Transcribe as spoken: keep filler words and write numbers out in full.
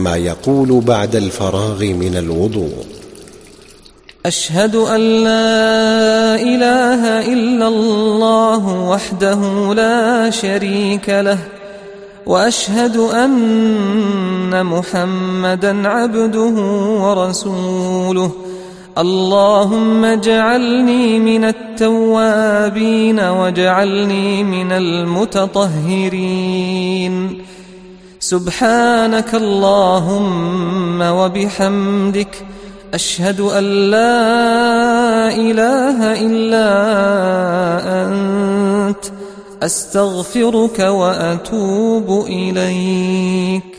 عما يقول بعد الفراغ من الوضوء: أشهد أن لا إله إلا الله وحده لا شريك له، وأشهد أن محمدا عبده ورسوله. اللهم اجعلني من التوابين واجعلني من المتطهرين. سبحانك اللهم وبحمدك، أشهد أن لا إله إلا أنت، أستغفرك وأتوب إليك.